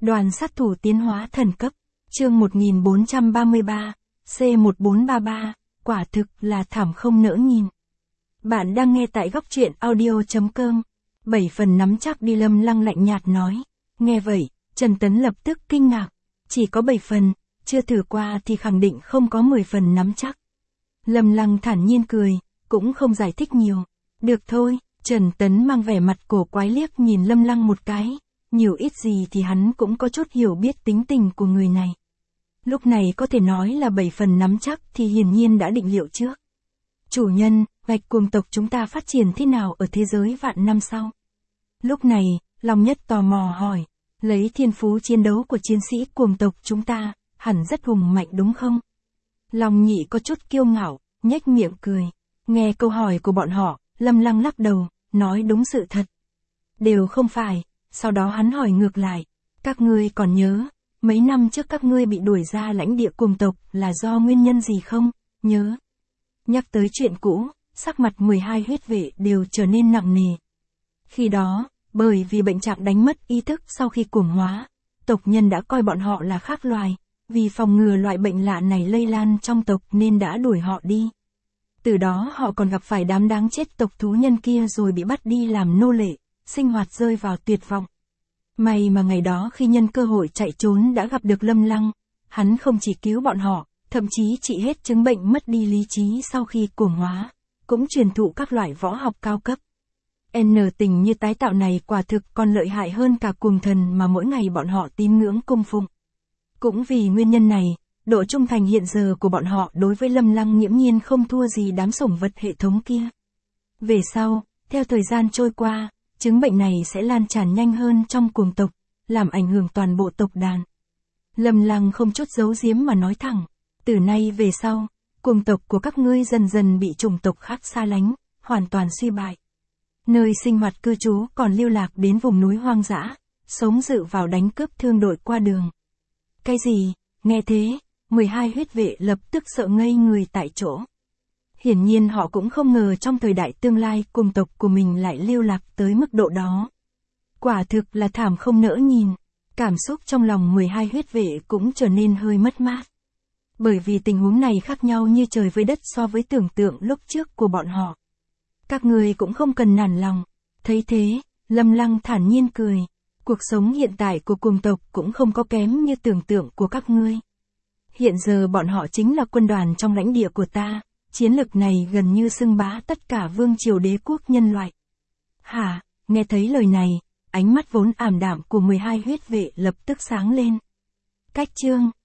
Đoàn sát thủ tiến hóa thần cấp, chương 1433, C1433, quả thực là thảm không nỡ nhìn. Bạn đang nghe tại góc truyện audio.com, 7 phần nắm chắc đi. Lâm Lăng lạnh nhạt nói. Nghe vậy, Trần Tấn lập tức kinh ngạc. Chỉ có 7 phần, chưa thử qua thì khẳng định không có 10 phần nắm chắc. Lâm Lăng thản nhiên cười, cũng không giải thích nhiều. Được thôi, Trần Tấn mang vẻ mặt cổ quái liếc nhìn Lâm Lăng một cái. Nhiều ít gì thì hắn cũng có chút hiểu biết tính tình của người này. Lúc này có thể nói là 7 phần nắm chắc thì hiển nhiên đã định liệu trước. Chủ nhân, Bạch Cuồng tộc chúng ta phát triển thế nào ở thế giới vạn năm sau? Lúc này, Long Nhất tò mò hỏi, lấy thiên phú chiến đấu của chiến sĩ cuồng tộc chúng ta, hẳn rất hùng mạnh đúng không? Long Nhị có chút kiêu ngạo, nhếch miệng cười. Nghe câu hỏi của bọn họ, Lâm Lăng lắc đầu, nói đúng sự thật. Đều không phải. Sau đó hắn hỏi ngược lại, các ngươi còn nhớ, mấy năm trước các ngươi bị đuổi ra lãnh địa cuồng tộc là do nguyên nhân gì không? Nhớ. Nhắc tới chuyện cũ, sắc mặt 12 huyết vệ đều trở nên nặng nề. Khi đó, bởi vì bệnh trạng đánh mất ý thức sau khi cuồng hóa, tộc nhân đã coi bọn họ là khác loài, vì phòng ngừa loại bệnh lạ này lây lan trong tộc nên đã đuổi họ đi. Từ đó họ còn gặp phải đám đáng chết tộc thú nhân kia rồi bị bắt đi làm nô lệ, sinh hoạt rơi vào tuyệt vọng. May mà ngày đó khi nhân cơ hội chạy trốn đã gặp được Lâm Lăng, hắn không chỉ cứu bọn họ, thậm chí trị hết chứng bệnh mất đi lý trí sau khi cuồng hóa, cũng truyền thụ các loại võ học cao cấp. Tình như tái tạo này quả thực còn lợi hại hơn cả cuồng thần mà mỗi ngày bọn họ tín ngưỡng cung phụng. Cũng vì nguyên nhân này, độ trung thành hiện giờ của bọn họ đối với Lâm Lăng nghiễm nhiên không thua gì đám sủng vật hệ thống kia. Về sau, theo thời gian trôi qua, chứng bệnh này sẽ lan tràn nhanh hơn trong cuồng tộc, làm ảnh hưởng toàn bộ tộc đàn. Lâm Lăng không chút giấu giếm mà nói thẳng, từ nay về sau, cuồng tộc của các ngươi dần dần bị chủng tộc khác xa lánh, hoàn toàn suy bại. Nơi sinh hoạt cư trú còn lưu lạc đến vùng núi hoang dã, sống dựa vào đánh cướp thương đội qua đường. Cái gì? Nghe thế, 12 huyết vệ lập tức sợ ngây người tại chỗ. Hiển nhiên họ cũng không ngờ trong thời đại tương lai cuồng tộc của mình lại lưu lạc tới mức độ đó. Quả thực là thảm không nỡ nhìn, cảm xúc trong lòng 12 huyết vệ cũng trở nên hơi mất mát. Bởi vì tình huống này khác nhau như trời với đất so với tưởng tượng lúc trước của bọn họ. Các người cũng không cần nản lòng. Thấy thế, Lâm Lăng thản nhiên cười. Cuộc sống hiện tại của cuồng tộc cũng không có kém như tưởng tượng của các ngươi. Hiện giờ bọn họ chính là quân đoàn trong lãnh địa của ta. Chiến lực này gần như xưng bá tất cả vương triều đế quốc nhân loại. Hả, nghe thấy lời này, ánh mắt vốn ảm đạm của 12 huyết vệ lập tức sáng lên. Cách chương